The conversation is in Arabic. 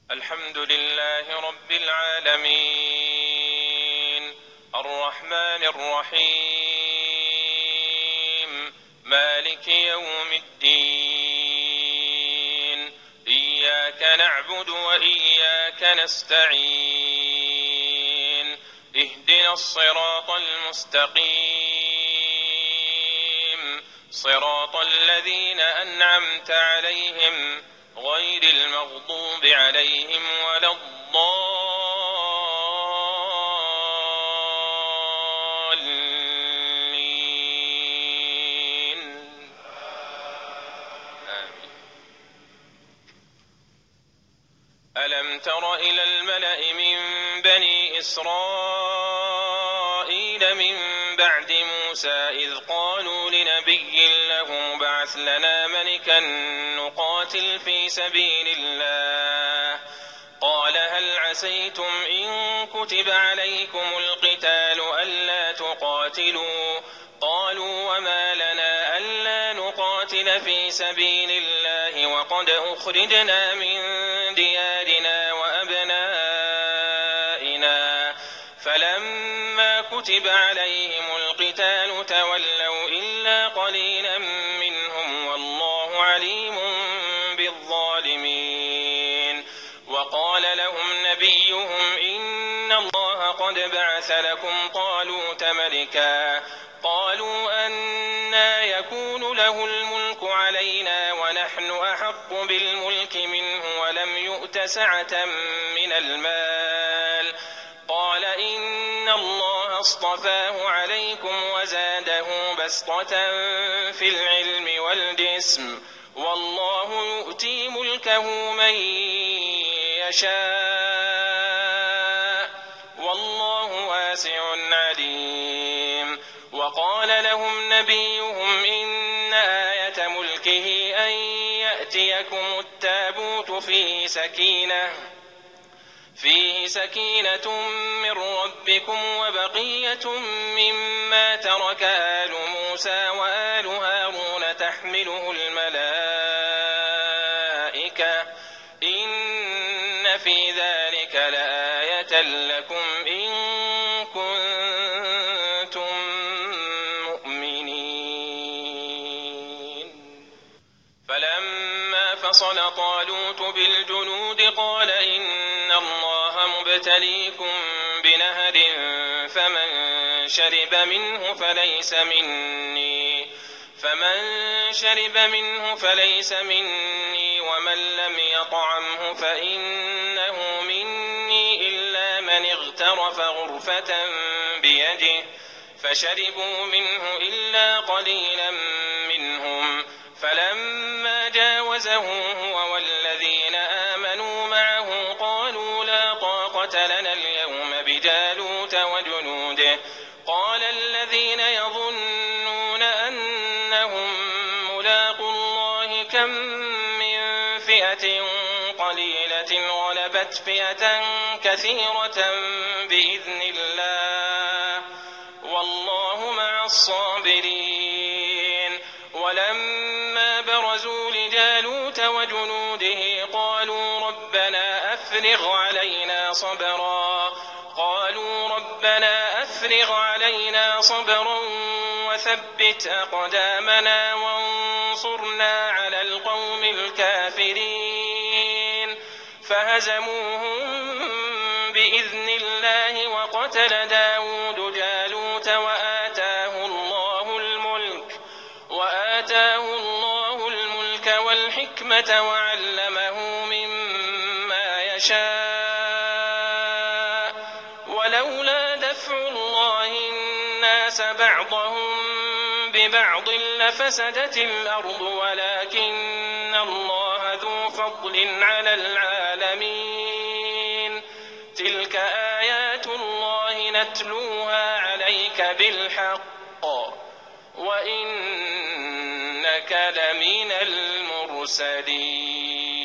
الحمد لله رب العالمين الرحمن الرحيم مالك يوم الدين إياك نعبد وإياك نستعين اهدنا الصراط المستقيم صراط الذين أنعمت عليهم غير المغضوب عليهم ولا الضالين آمين. ألم تر إلى الملأ من بني إسرائيل من بعد موسى إذ قالوا لنبي له ابعث لنا ملكا نقاتل في سبيل الله قال هل عسيتم إن كتب عليكم القتال ألا تقاتلوا قالوا وما لنا ألا نقاتل في سبيل الله وقد أخرجنا من ديارنا وأبنائنا فلما كتب عليهم القتال تولوا إلا قليلا منهم والله عليم بالظالمين. وقال لهم نبيهم إن الله قد بعث لكم طالوت ملكا قالوا أنى يكون له الملك علينا ونحن أحق بالملك منه ولم يؤت سعة من المال قال إن الله اصطفاه عليكم وزاده بسطة في العلم والجسم والله يؤتي ملكه من يشاء والله واسع عليم. وقال لهم نبيهم إن آية ملكه أن يأتيكم التابوت فيه سكينة من ربكم وبقية مما ترك آل موسى وآل هارون تحمله الملائكة إن في ذلك لآية لكم إن كنتم مؤمنين. فلما فصل طالوت بالجنود قال إن الله مبتليكم بنهر فمن شرب منه فليس مني ومن لم يطعمه فإنه مني إلا من اغترف غرفة بيده فشربوا منه إلا قليلا منهم فلما جاوزه هو والذين آمنوا معه قالوا لا طاقة لنا اليوم بجالوت وجنوده قال الذين يظنون أنهم ملاقو الله كم من فئة قليلة غلبت فئة كثيرة بإذن الله والله مع الصابرين. ولما برزوا لجالوت وجنوده قالوا ربنا أفرغ علينا صبرا وثبت أقدامنا وانصرنا على القوم الكافرين فهزموهم بإذن الله وقتل داود جالوت وآتاه الله الملك والحكمة وعلمه مما يشاء ولولا دفع الله الناس بعضهم ببعض لفسدت الأرض ولكن الله ذو فضل على العالمين. تلك آيات الله نتلوها عليك بالحق وإنك لمن المرسلين.